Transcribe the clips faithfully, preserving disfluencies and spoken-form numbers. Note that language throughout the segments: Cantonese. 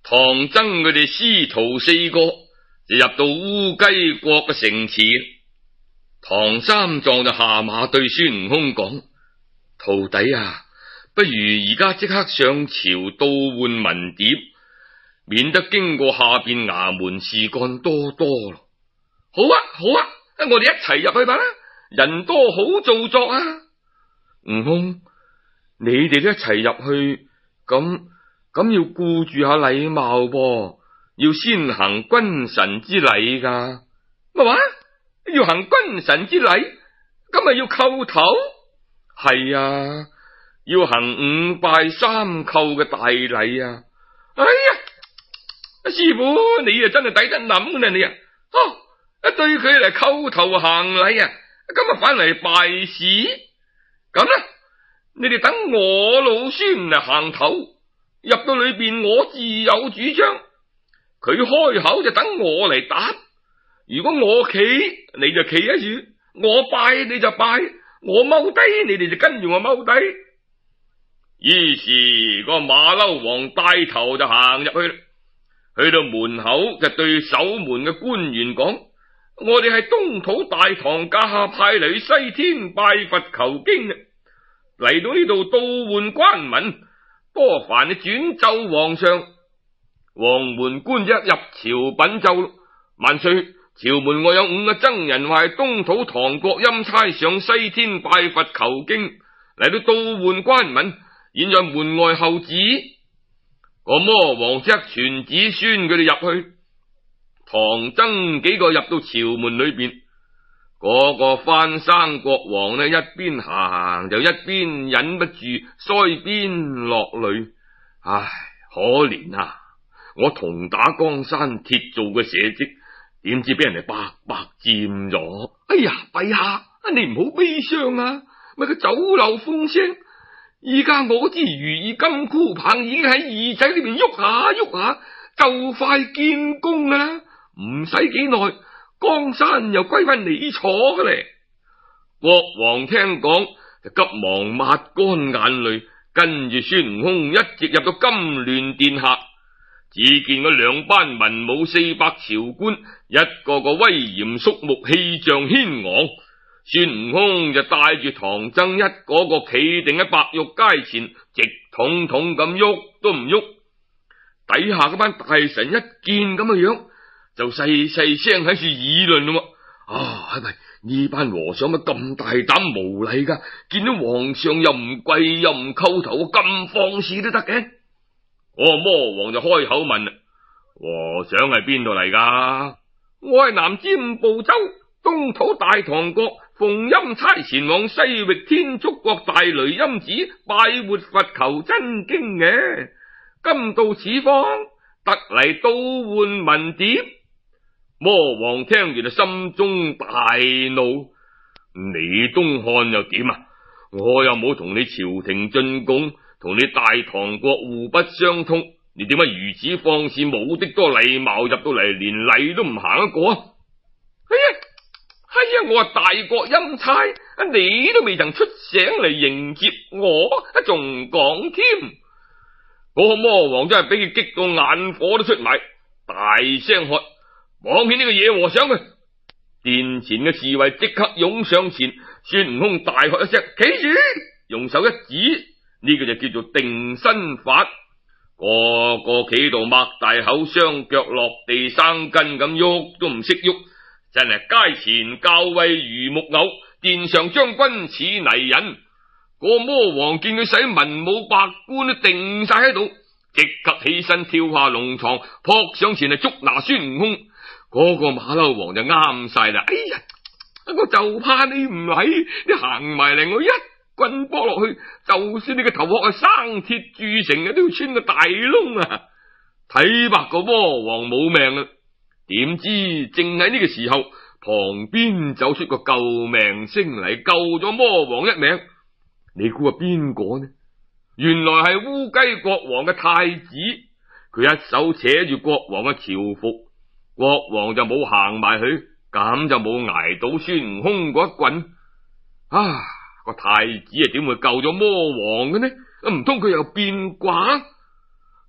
唐僧佢哋師徒四個就入到烏雞國嘅城池。唐三藏就下馬對孫悟空講：徒弟啊，不如而家即刻上朝倒換文牒，免得經過下邊衙門事幹多多咯。好啊，好啊，我哋一齊入去吧，人多好造作啊。悟空，你哋都一齊入去，咁咁要顧住下禮貌噃，要先行君臣之禮噶。乜話？要行君臣之禮，咁咪要叩頭？係啊，要行五拜三叩嘅大禮啊！哎呀，師傅你啊真係抵得諗啦你啊！哦，對佢嚟叩頭行禮啊，咁啊反嚟拜士。咁啦，你哋等我老孫嚟行頭，入到裏邊我自有主張，佢開口就等我嚟答。如果我企，你就企喺處；我拜，你就拜；我踎低，你哋就跟住我踎低。於是個馬騮王帶頭就行入去啦，去到門口就對守門嘅官員講：我哋係東土大唐駕下派嚟去西天拜佛求經嘅，嚟到呢度倒換官文，多煩你轉奏皇上。黃門官一入朝稟奏：萬歲！朝門外有五個僧人話係東土唐國欽差上西天拜佛求經，嚟到倒換官文，現在門外候旨。個魔王即刻傳子孫佢哋入去。唐僧幾個入到朝門裏邊，嗰、那個翻生國王呢，一邊行就一邊忍不住腮邊落淚。唉，可憐啊！我銅打江山鐵做嘅社稷，點知俾人哋白白佔咗。哎呀，陛下，你唔好悲傷啊！咪佢走漏風聲，依家我支如意金箍棒已經喺耳仔裏邊喐下喐下，就快見功啦！唔使幾耐，江山又歸翻你坐嘅咧。國王聽講就急忙抹乾眼淚，跟住孫悟空一直入到金鑾殿下。只見嗰兩班文武四百朝官，一個個威嚴肅穆，氣象軒昂。孫悟空就帶住唐僧一個個企定喺白玉階前，直統統咁喐都唔喐。底下嗰班大臣一見咁嘅樣，就細細聲喺處議論咯。啊，係咪呢班和尚乜咁大膽無禮噶？見到皇上又唔跪又唔叩頭，咁放肆都得嘅？我魔王就開口問啦：和尚係邊度嚟噶？我係南瞻部洲東土大唐國奉欽差前往西域天竺國大雷音寺拜活佛求真經嘅，今到此方特嚟倒換文牒。魔王聽完就心中大怒：你東漢又點啊？我又冇同你朝廷進貢，同你大唐國互不相通，你點解如此放肆，冇的多禮貌，入到嚟連禮都唔行一個啊？哎呀，哎呀，我係大國欽差，你都未曾出醒嚟迎接我，仲講添？嗰個魔王真係俾佢激到眼火都出埋，大聲喝：綁起呢個野和尚啊！殿前嘅侍衛即刻湧上前，孫悟空大喝一聲：企住！用手一指，呢個就叫做定身法。個個企度擘大口，雙腳落地生根咁喐都唔識喐，真係街前校尉如木偶，殿上將軍似泥人。個魔王見佢使文武百官都定晒喺度，即刻起身跳下龍床，撲上前嚟捉拿孫悟空。嗰、那個馬騮王就啱晒啦！哎呀，我就怕你唔嚟，你行埋嚟我一棍波落去，就算你個頭殼係生鐵鑄成嘅，都要穿個大窿啊！睇白個魔王冇命啦！點知正喺呢個時候，旁邊走出個救命星嚟，救咗魔王一命。你估係邊個呢？原來係烏雞國王嘅太子，佢一手扯住國王嘅朝服，國王就冇行埋去，咁就冇挨到孫悟空嗰一棍。啊！個太子啊，點會救咗魔王嘅呢？唔通佢又變卦？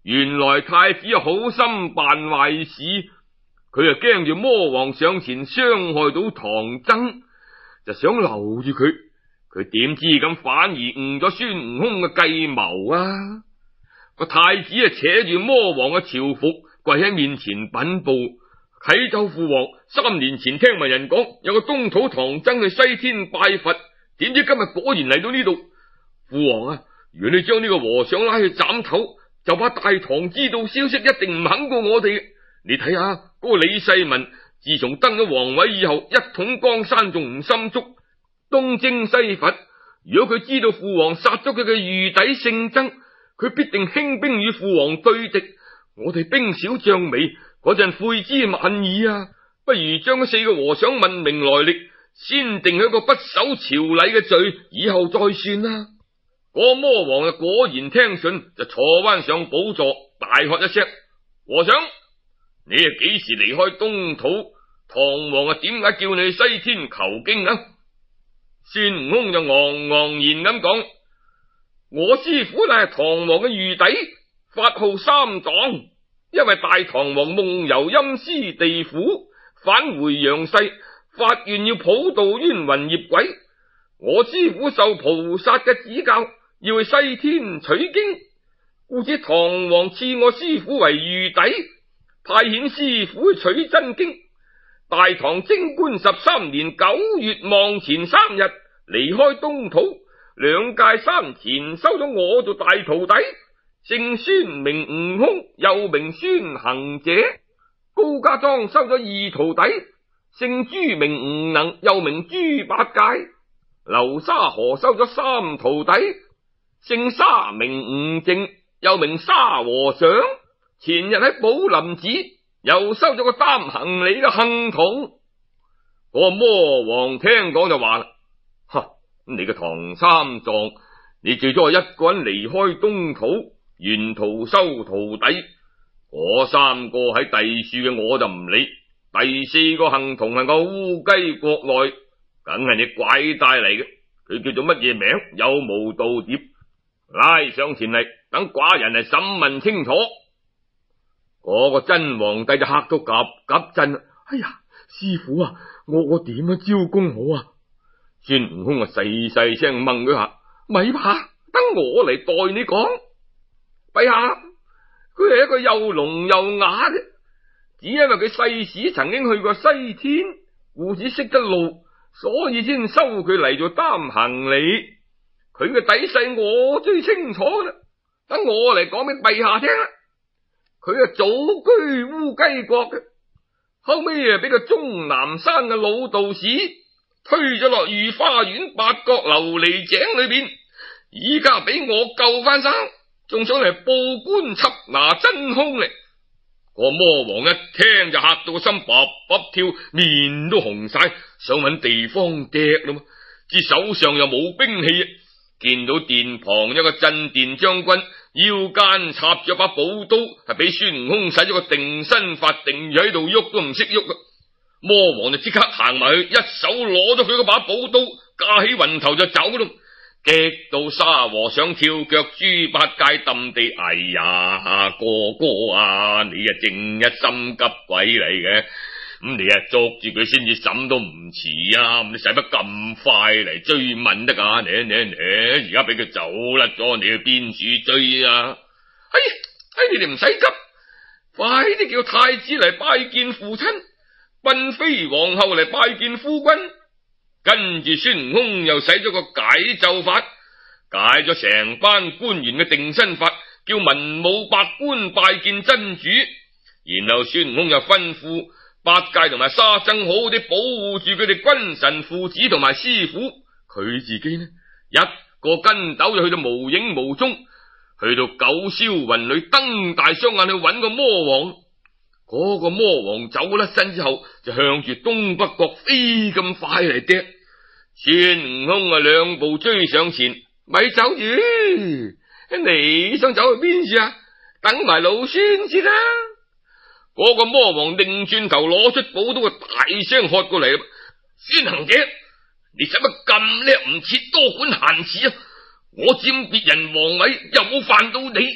原來太子好心辦壞事，佢啊驚住魔王上前傷害到唐僧，就想留住佢。佢點知咁反而誤咗孫悟空嘅計謀啊！個太子啊扯住魔王嘅朝服，跪喺面前稟報：啟奏父王，三年前聽聞人講有個東土唐僧去西天拜佛，點知今日果然嚟到呢度。父王啊，如果你將呢個和尚拉去斬頭，就怕大唐知道消息一定唔肯過我哋。你睇下嗰個李世民，自從登咗皇位以後，一統江山仲唔心足，東征西伐。如果佢知道父王殺咗佢嘅御弟姓曾，佢必定興兵與父王對敵。我哋兵少將微，嗰陣悔之晚矣啊！不如將嗰四個和尚問明來歷，先定佢一個不守朝禮嘅罪，以後再算啦。嗰魔王啊果然聽信，就坐彎上寶座，大喝一聲：和尚，你啊幾時離開東土？唐王啊點解叫你去西天求經啊？孫悟空就昂昂然咁講：我師父乃係唐王嘅御弟，法號三藏，因為大唐王夢遊陰司地府，返回陽世，發願要普渡冤魂孽鬼。我師父受菩薩嘅指教，要去西天取經，故此唐王賜我師父為御弟，派遣師父去取真經。大唐貞觀十三年九月望前三日，離開東土，兩界山前收咗我做大徒弟，姓孫名悟空，又名孫行者。高家莊收咗二徒弟，姓朱名悟能，又名豬八戒。流沙河收咗三徒弟，姓沙名悟淨，又名沙和尚。前日喺寶林寺又收咗個擔行李嘅行童。個魔王聽講就話啦：哈，你個唐三藏，你最多係一個人離開東土，沿途收徒弟。嗰三個喺第樹嘅我就唔理，第四個行童係個烏雞國內，梗係你拐帶嚟嘅。佢叫做乜嘢名？有無道碟？拉上前嚟，等寡人嚟審問清楚。嗰個真皇帝就嚇到夾夾震。哎呀，師父啊，我我點樣招供好啊？孫悟空啊細細聲問佢下：咪怕，等我嚟代你講。陛下，佢係一個又聾又啞嘅，只因為佢細時曾經去過西天，故此識得路，所以先收佢嚟做擔行李。佢嘅底細我最清楚啦，等我嚟講俾陛下聽啦。佢係祖居烏雞國嘅，後尾啊俾個終南山嘅老道士推咗落御花園八角琉璃井裏邊，依家俾我救翻生，仲想嚟報官緝拿真凶嚟。個魔王一聽就嚇到個心卜卜跳，面都紅晒，想搵地方趯啦嘛，至手上又冇兵器，見到殿旁一個鎮殿將軍腰間插咗把寶刀，係俾孫悟空使咗個定身法定住喺度，喐都唔識喐。魔王就即刻行埋去，一手攞咗佢嗰把寶刀，架起雲頭就走咯。激到沙和尚跳腳，豬八戒揼地。哎呀，哥哥啊，你啊正一心急鬼嚟嘅，咁你啊捉住佢先至審都唔遲啊！你使乜咁快嚟追問得噶？你你你而家俾佢走甩咗，你去邊處追啊？哎哎，你哋唔使急，快啲叫太子嚟拜見父親，嬪妃皇后嚟拜見夫君。跟住孫悟空又使咗個解咒法，解咗成班官員嘅定身法，叫文武百官拜見真主。然後孫悟空又吩咐八戒同埋沙僧好好啲保護住佢哋君臣父子同埋師傅，佢自己呢一個跟斗就去到無影無蹤，去到九霄雲裏瞪大雙眼去揾個魔王。嗰個魔王走甩身之後，就向住東北角飛咁快嚟趯。孫悟空啊兩步追上前，咪走住，你想走去邊處啊？等埋老孫先啦。嗰個魔王擰轉頭攞出寶刀，大聲喝過嚟啦：孫行者，你使乜咁叻唔切，多管閒事啊？我佔別人皇位又冇犯到你，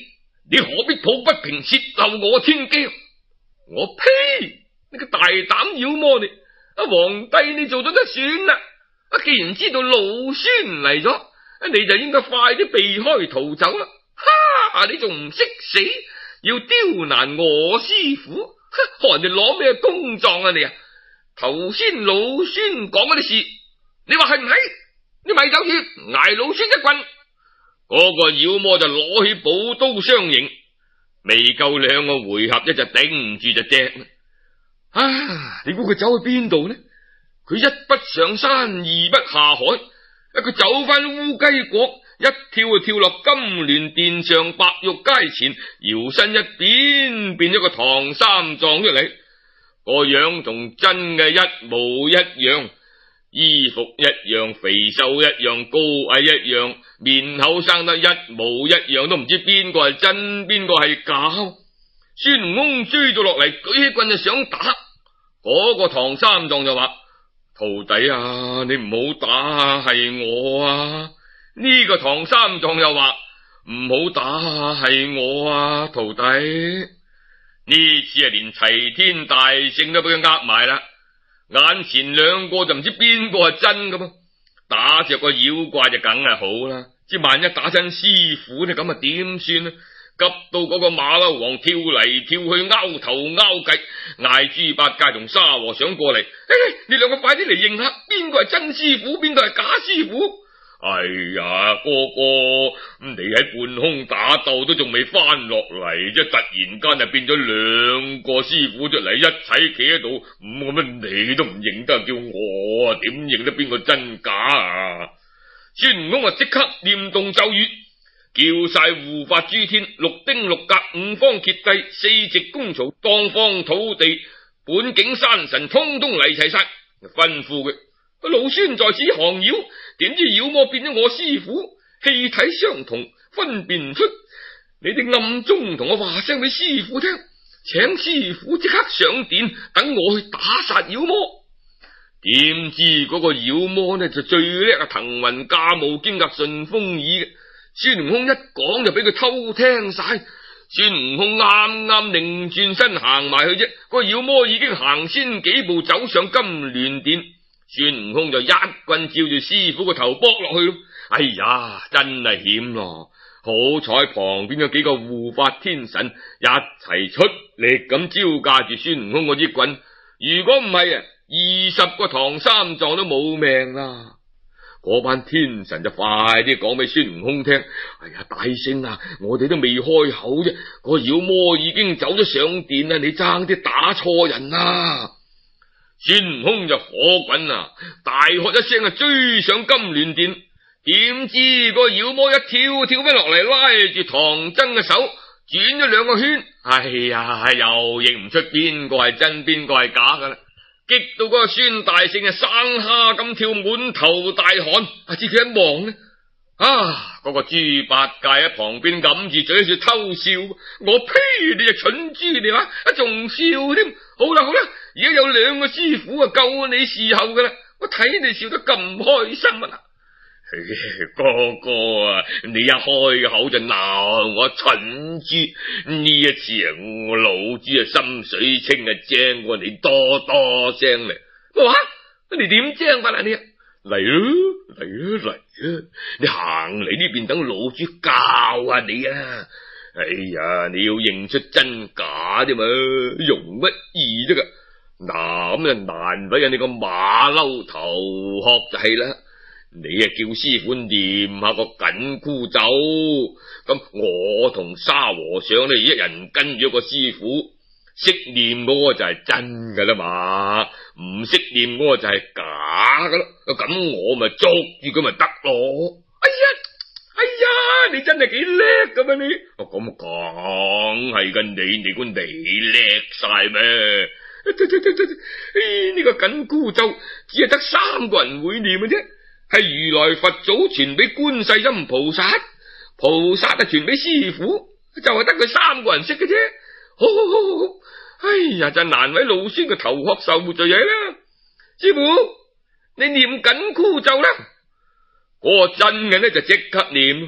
你何必抱不平泄漏我天機？我呸！你個大膽妖魔你！啊，皇帝你做咗就算啦。啊，既然知道老孫嚟咗，你就應該快啲避開逃走啦。哈！你仲唔識死，要刁難我師傅？學人哋攞咩公狀啊你啊？頭先老孫講嗰啲事，你話係唔係？你咪走住挨老孫一棍。嗰個妖魔就攞起寶刀相迎，未夠兩個回合，一就頂唔住就隻。啊！你估佢走去邊度呢？佢一不上山，二不下海，佢走翻烏雞國，一跳就跳落金鑾殿上白玉階前，搖身一變，變咗個唐三藏出嚟，個樣同真嘅一模一樣。衣服一樣，肥瘦一樣，高矮一樣，面口生得一模一樣，都唔知邊個係真，邊個係假。孫悟空追咗落嚟，舉起棍就想打，嗰、那個唐三藏就話：徒弟啊，你唔好打，係我啊。呢、這個唐三藏又話：唔好打，係我啊，徒弟。呢次啊，連齊天大聖都俾佢呃埋啦。眼前兩個就唔知邊個係真噶噃，打着個妖怪就梗係好啦，只萬一打親師傅呢，咁啊點算呢？急到嗰個馬騮王跳嚟跳去，拗頭拗計，嗌豬八戒同沙和尚過嚟。誒，你兩個快啲嚟認下，邊個係真師傅，邊個係假師傅？哎呀，哥哥，你喺半空打鬥都仲未翻落嚟啫，突然間就變咗兩個師傅出嚟，一齊企喺度，咁乜你都唔認得，叫我啊點認得邊個真假啊？孫悟空啊即刻念動咒語，叫晒護法諸天、六丁六甲、五方揭帝、四席公曹、當方土地、本境山神，通通嚟齊晒，吩咐佢。老孫在此降妖，點知妖魔變咗我師傅，氣體相同，分辨唔出。你哋暗中同我話聲俾師傅聽，請師傅即刻上殿，等我去打殺妖魔。點知嗰個妖魔呢就最叻啊，騰雲駕霧兼夾順風耳嘅。孫悟空一講就俾佢偷聽晒。孫悟空啱啱擰轉身行埋去啫，個妖魔已經行先幾步走上金鑾殿。孫悟空就一棍照住師傅個頭剝落去咯。哎呀，真係險咯！好彩旁邊有幾個護法天神一齊出力咁招架住孫悟空嗰支棍，如果唔係啊，二十個唐三藏都冇命啦。嗰班天神就快啲講俾孫悟空聽：哎呀，大聖啊，我哋都未開口啫，個妖魔已經走咗上殿啦，你爭啲打錯人啦！孫悟空就火滾啊，大喝一聲啊，追上金鑾殿。點知個妖魔一跳跳翻落嚟，拉住唐僧嘅手轉咗兩個圈。哎呀，又認唔出邊個係真邊個係假噶啦！激到嗰個孫大聖啊，生蝦咁跳，滿頭大汗。啊，知佢一望呢，啊，嗰、那個豬八戒喺旁邊揞住嘴喺度偷笑。我呸！你隻蠢豬你話，啊仲笑添。好啦好啦，而家有兩個師傅啊救你侍候噶啦，我睇你笑得咁開心啊！哥哥啊，你一開口就鬧我蠢豬，呢一次啊，我老豬啊心水清啊，精過你多多聲嚟。乜話？你點精法啊你？嚟咯嚟咯嚟啊！你行嚟呢邊等老豬教下你啊！哎呀，你要認出真假啫嘛，容乜易得噶？嗱，咁啊難為你個馬騮頭殼就係啦。你啊叫師傅念下個緊箍咒，咁我同沙和尚呢一人跟住個師傅，識念嗰個就係真噶啦嘛，唔識念嗰個就係假噶啦。咁我咪捉住佢咪得咯。哎呀！哎呀，你真係幾叻噶嘛你？哦，咁梗係噶，你你估你叻晒咩？呢、這個緊箍咒只係得三個人會念嘅啫，係如來佛祖傳俾觀世音菩薩，菩薩啊傳俾師傅，就係得佢三個人識嘅啫。好好好好好，哎呀，真難為老孫個頭殼受罪嘢啦。師傅，你念緊箍咒啦。嗰個真嘅呢就即刻念，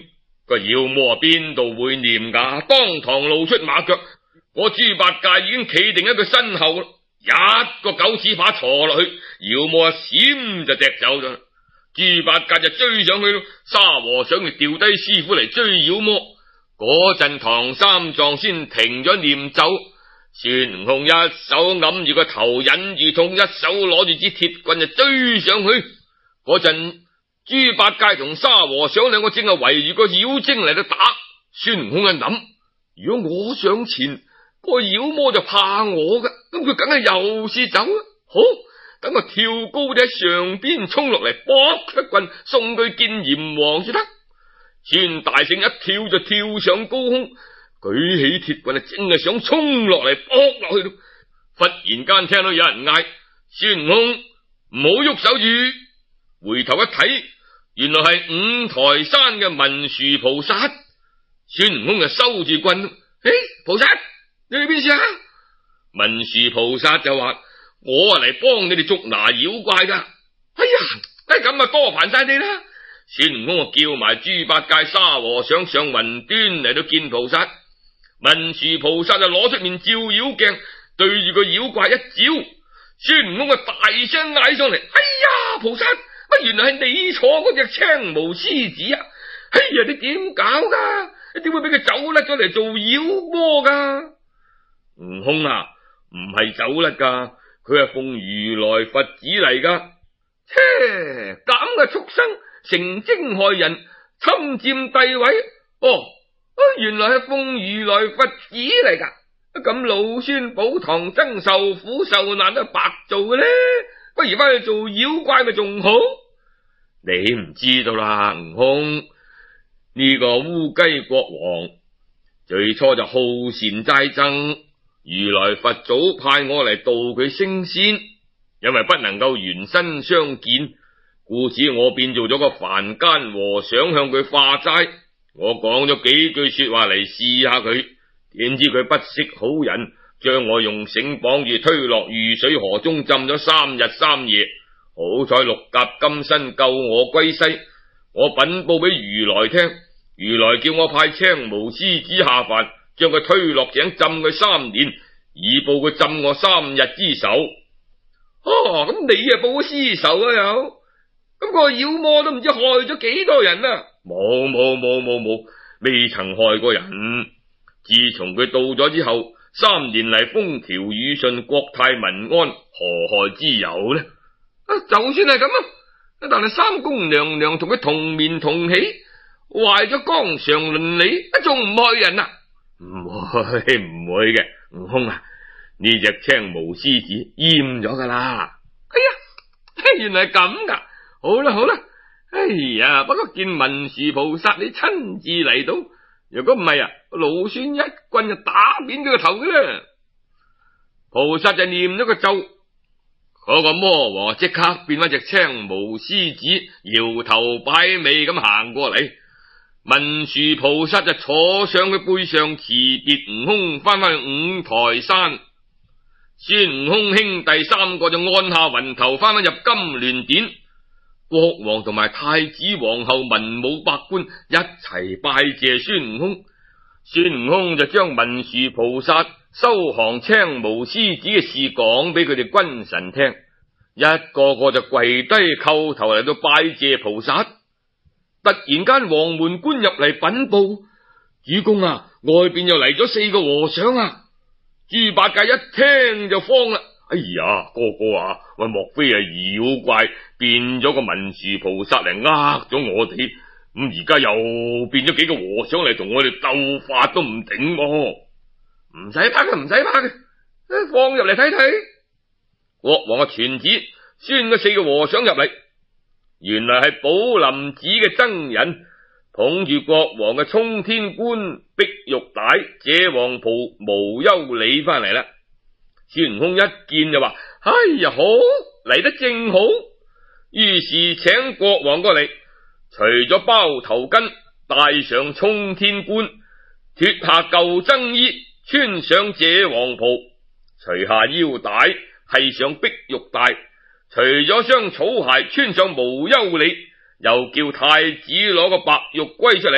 個妖魔邊度會念噶？當堂露出馬腳，我豬八戒已經企定喺佢身後，一個狗屎把鋤落去，妖魔一閃就趯走咗。豬八戒就追上去咯，沙和尚就掉低師傅嚟追妖魔。嗰陣唐三藏先停咗念咒，孫悟空一手揞住個頭忍住痛，一手攞住支鐵棍就追上去。嗰陣豬八戒同沙和尚兩個正係圍住個妖精嚟到打。孫悟空一諗，如果我上前，個妖魔就怕我噶，咁佢梗係又是走啦。好，等我跳高啲喺上邊衝落嚟，卜一棍送佢見閻王先得。孫大聖一跳就跳上高空，舉起鐵棍啊，正係想衝落嚟卜落去。忽然間聽到有人嗌：孫悟空唔好喐手住！回頭一睇，原來係五台山嘅文殊菩薩。孫悟空就收住棍，誒，菩薩你去邊處啊？文殊菩薩就話：我嚟幫你哋捉拿妖怪噶。哎呀，哎咁啊，多煩晒你啦！孫悟空叫埋豬八戒、沙和尚上雲端嚟到見菩薩。文殊菩薩就攞出面照妖鏡，對住個妖怪一照。孫悟空啊大聲嗌上嚟：哎呀，菩薩，乜原來係你坐嗰隻青毛獅子啊！哎呀，你點搞噶？你點會俾佢走甩咗嚟做妖魔噶？悟空啊，唔係走甩噶，佢係奉如來佛旨嚟噶。切，咁嘅畜生，成精害人，侵佔帝位。哦，原來係奉如來佛旨嚟噶。咁老孫寶唐僧受苦受難都白做嘅咧，不如翻去做妖怪咪仲好？你唔知道啦，悟空，呢個烏雞國王最初就好善齋僧，如來佛祖派我嚟度佢升仙，因為不能夠原身相見，故此我變做咗個凡間和尚向佢化齋。我講咗幾句說話嚟試下佢，點知佢不識好人，將我用繩綁住推落御水河中浸咗三日三夜。好彩六甲金身救我歸西，我稟報俾如來聽，如來叫我派青毛獅子下凡，將佢推落井浸佢三年，以報佢浸我三日之仇。哦，咁你啊報咗私仇啊又？咁個妖魔都唔知害咗幾多人啊？冇冇冇冇冇，未曾害過人。自從佢到咗之後，三年嚟風調雨順，國泰民安，何害之有呢？啊，就算係咁啊，但係三宮娘娘同佢同眠同起，壞咗綱常倫理，仲唔害人啊？唔會唔會嘅，悟空啊，呢隻青毛獅子閹咗噶啦。哎呀，原來係咁噶。好啦好啦，哎呀，不過見文殊菩薩你親自嚟到，如果唔係啊，老孫一棍就打扁佢個頭嘅啦。菩薩就念咗個咒，嗰個魔王即刻變翻隻青毛獅子，搖頭擺尾咁行過嚟。文殊菩薩就坐上佢背上，辭別悟空，翻返去五台山。孫悟空兄弟三個就按下雲頭，翻返入金鑾殿。國王同埋太子皇后、文武百官一齊拜謝孫悟空。孫悟空就將文殊菩薩收降青毛獅子嘅事講俾佢哋君臣聽，一個個就跪低叩頭嚟到拜謝菩薩。突然間黃門官入嚟稟報：主公啊，外邊又嚟咗四個和尚啊！豬八戒一聽就慌啦，哎呀，哥哥啊，喂，莫非係妖怪變咗個文殊菩薩嚟呃咗我哋？咁而家又變咗幾個和尚嚟同我哋鬥法都唔頂喎！唔使怕嘅，唔使怕嘅，放入嚟睇睇。國王嘅傳旨，宣咗四個和尚入嚟，原來係寶林寺嘅僧人，捧住國王嘅衝天冠、碧玉帶、謝皇袍、無憂里翻嚟啦。孫悟空一見就話：哎呀，好，嚟得正好。於是請國王過嚟，除咗包頭巾，戴上衝天冠，脫下舊僧衣，穿上謝皇袍，除下腰帶，繫上碧玉帶，除咗雙草鞋，穿上無憂里，又叫太子攞個白玉圭出嚟，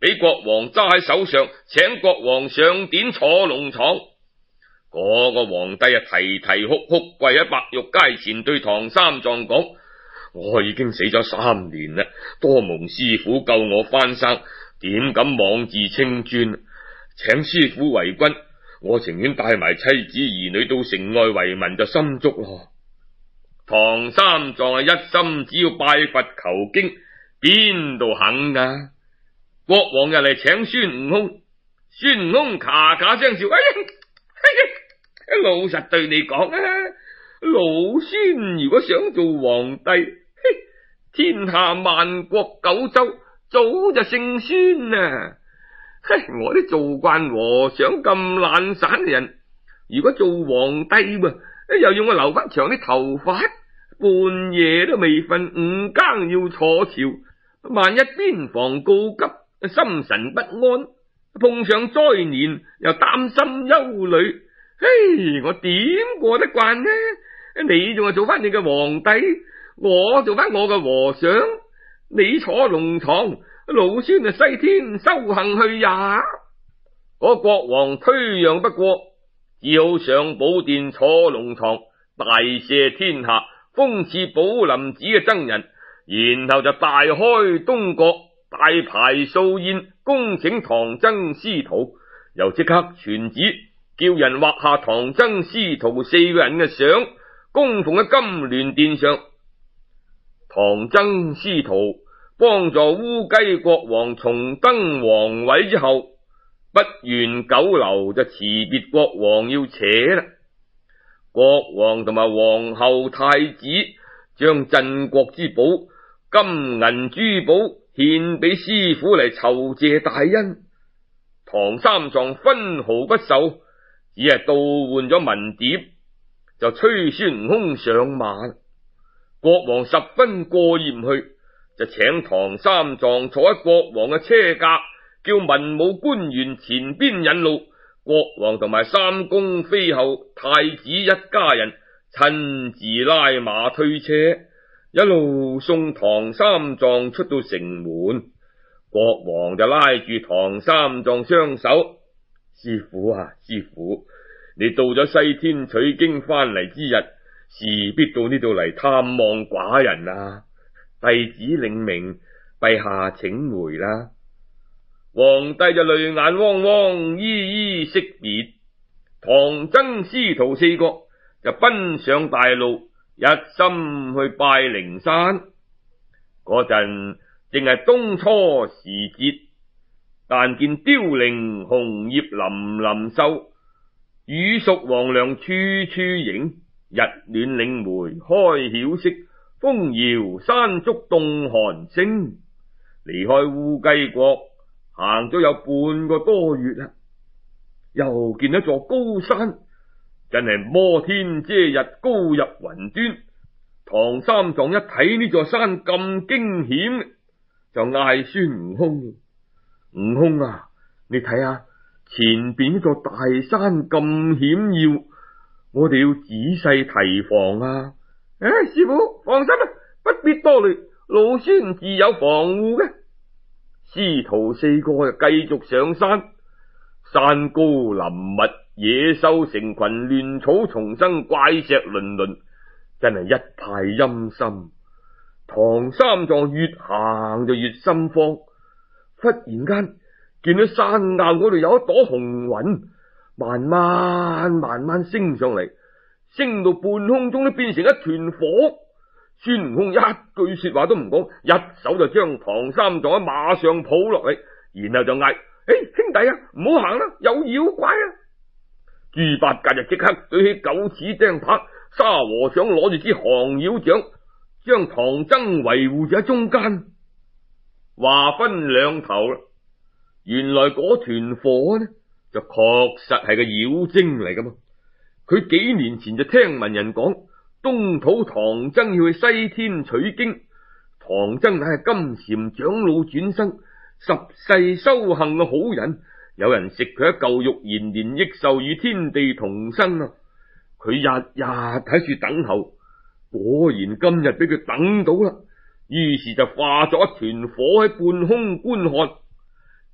俾國王揸喺手上，請國王上殿坐龍床。嗰、那個皇帝啊，啼啼哭哭跪喺白玉階前，對唐三藏講：我已經死咗三年啦，多蒙師傅救我翻生，點敢妄自清尊？請師傅為君，我情願帶埋妻子兒女到城外為民就心足咯。唐三藏啊，一心只要拜佛求經，邊度肯啊？國王又嚟請孫悟空，孫悟空咔咔聲笑，哎呀，哎呀，老實對你講啊，老孫如果想做皇帝，天下萬國九州早就姓孫啊！我啲做慣和尚咁懶散嘅人，如果做皇帝喎，又要我留翻長啲頭髮，半夜都未瞓，五更要坐朝，萬一邊防告急，心神不安，碰上災年又擔心憂慮，嘿，我點過得慣呢？你仲係做翻你嘅皇帝，我做翻我嘅和尚，你坐龍床，老孫啊西天修行去也。嗰國王推讓不過，只好上寶殿坐龍床，大赦天下，封賜寶林寺嘅僧人，然後就大開東閣，大排素宴，恭請唐僧師徒，又即刻傳旨叫人畫下唐僧師徒四個人嘅相，供奉喺金鑾殿上。唐僧師徒幫助烏雞國王重登皇位之後，不願久留，就辭別國王要扯啦。國王同埋皇后太子將鎮國之寶金銀珠寶獻俾師傅嚟酬謝大恩，唐三藏分毫不受，只係倒換咗文牒，就催孫悟空上馬。國王十分過意唔去，就請唐三藏坐喺國王嘅車駕，叫文武官員前邊引路。國王同埋三公妃后、太子一家人親自拉馬推車，一路送唐三藏出到城門。國王就拉住唐三藏雙手：師父啊，師父，你到咗西天取經翻嚟之日，勢必到呢度嚟探望寡人啊！弟子領命，陛下請回啦。皇帝就淚眼汪汪，依依惜別。唐僧師徒四個就奔上大路，一心去拜靈山。嗰陣正係冬初時節，但見凋零紅葉林林秀，雨熟黃粱處處迎。日暖嶺梅開曉色，風搖山竹動寒聲。離開烏雞國行咗有半個多月啦，又見一座高山，真係摩天遮日，高入雲端。唐三藏一睇呢座山咁驚險，就嗌孫悟空：悟空啊，你睇下前邊呢座大山咁險要，我哋要仔細提防啊！唉、哎，師父放心啦，不必多慮，老孫自有防護嘅。師徒四個就繼續上山，山高林密，野獸成群，亂草叢生，怪石崙崙，真係一派陰森。唐三藏越行就越心慌，忽然間見到山坳嗰度有一朵紅雲，慢慢慢慢升上嚟，升到半空中都變成一團火。孫悟空一句說話都唔講，一手就將唐三藏喺馬上抱落嚟，然後就嗌：誒、哎，兄弟啊，唔好行啦，有妖怪啊！豬八戒就即刻舉起九齒釘耙，沙和尚攞住支降妖掌，將唐僧維護住喺中間。話分兩頭啦，原來嗰團火呢就確實係個妖精嚟噶嘛。佢幾年前就聽聞人講，東土唐僧要去西天取經，唐僧乃係金蟬長老轉生，十世修行嘅好人，有人食佢一嚿肉，延年益壽，與天地同生啊！佢日日喺處等候，果然今日俾佢等到啦，於是就化咗一團火喺半空觀看。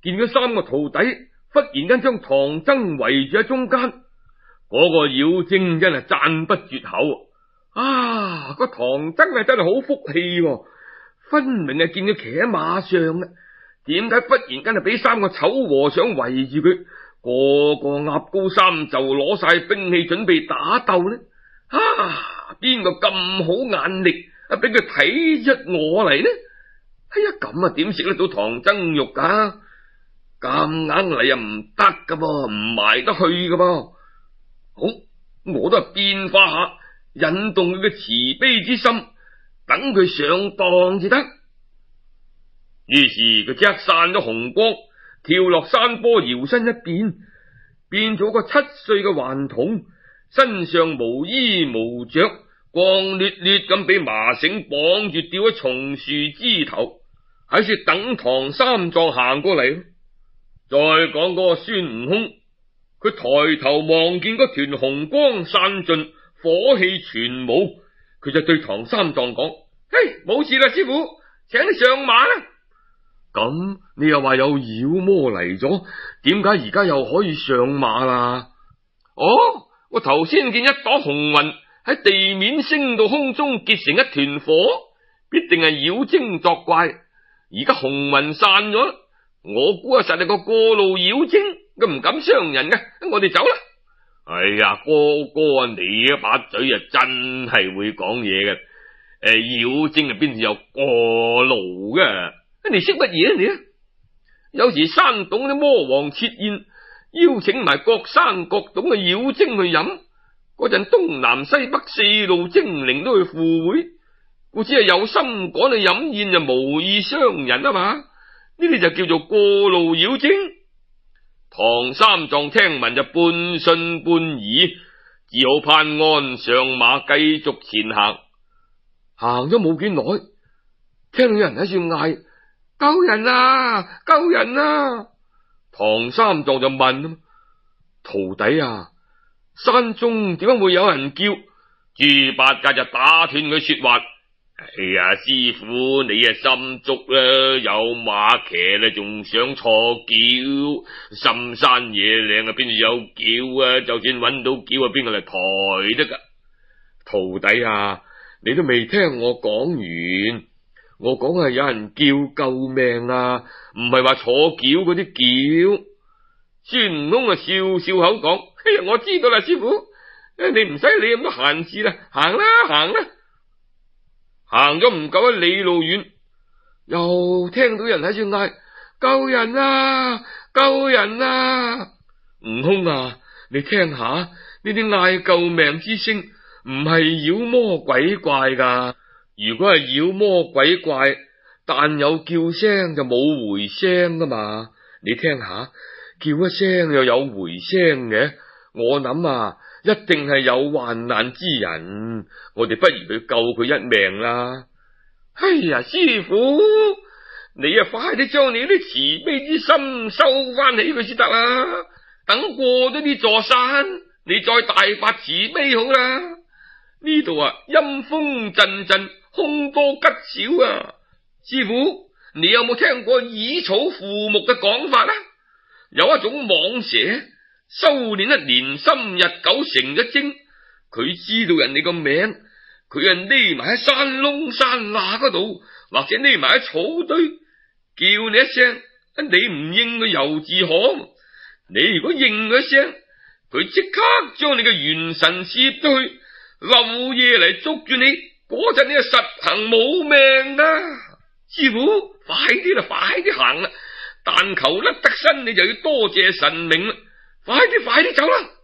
見咗三個徒弟忽然間將唐僧圍住喺中間，嗰、那個妖精真係讚不絕口啊！個唐僧係真係好福氣，分明係見佢騎喺馬上嘅，點解忽然間係俾三個醜和尚圍住佢，個個鴨高三袖，攞晒兵器準備打鬥呢？啊！邊個咁好眼力啊？俾佢睇出我嚟呢？哎呀，咁啊點食得到唐僧肉噶？咁硬嚟又唔得噶噃，唔埋得去噶噃。好，我都係變化下，引動佢嘅慈悲之心，等佢上當至得。於是佢即刻散咗紅光，跳落山坡，搖身一變，變咗個七歲嘅頑童，身上無衣無着，光劣劣咁俾麻繩綁住，吊喺松樹枝頭，喺處等唐三藏行過嚟。再講嗰個孫悟空，佢抬頭望見嗰團紅光散盡，火氣全無，佢就對唐三藏講：嘿，冇事啦，師傅，請你上馬啦。咁你又話有妖魔嚟咗，點解而家又可以上馬啦？哦，我頭先見一朵紅雲喺地面升到空中，結成一團火，必定係妖精作怪。而家紅雲散咗，我估啊實係個過路妖精，佢唔敢傷人嘅。我哋走啦。哎呀，哥哥，你一把嘴啊真係會講嘢嘅。誒，妖精啊邊度有過路嘅？你識乜嘢啊你啊？有時山洞啲魔王設宴，邀請埋各山各洞嘅妖精去飲，嗰陣東南西北四路精靈都去赴會，故只係有心趕去飲宴，就無意傷人啊嘛。呢啲就叫做過路妖精。唐三藏聽聞就半信半疑，只好攀鞍上馬繼續前行。行咗冇幾耐，聽到有人喺處嗌：救人啊！救人啊！唐三藏就問：徒弟啊，山中點解會有人叫？豬八戒就打斷佢說話：哎呀，師傅你啊心足啦，有馬騎啦，仲想錯轎？深山野嶺啊，邊度有轎啊？就算揾到轎啊，邊個嚟抬得噶？徒弟啊，你都未聽我講完。我講係有人叫救命啊，唔係話坐轎嗰啲轎。孫悟空啊笑笑口講：哎呀，我知道啦，師傅，你唔使理咁多閒事啦，行啦行啦。行咗唔夠一里路遠，又聽到人喺處嗌：救人啊！救人啊！悟空啊，你聽下，呢啲嗌救命之聲唔係妖魔鬼怪噶。如果係妖魔鬼怪，但有叫聲就冇回聲噶嘛。你聽下，叫一聲又有回聲嘅，我諗啊，一定係有患難之人，我哋不如去救佢一命啦。哎呀，師傅，你啊快啲將你啲慈悲之心收翻起佢先得啦。等過咗呢座山，你再大發慈悲好啦。呢度啊陰風陣陣，凶多吉少啊！師傅，你有冇聽過以草附木嘅講法啊？有一種蟒蛇，修煉一年深日久成咗精，佢知道人哋個名，佢係匿埋喺山窿山罅嗰度，或者匿埋喺草堆，叫你一聲，你唔應佢猶自可。你如果應佢一聲，佢即刻將你嘅元神攝咗去，漏夜嚟捉住你。嗰陣你就實行冇命啦！師傅，快啲啦，快啲行啦！但求甩得身，你就要多謝神明啦！快啲，快啲走啦！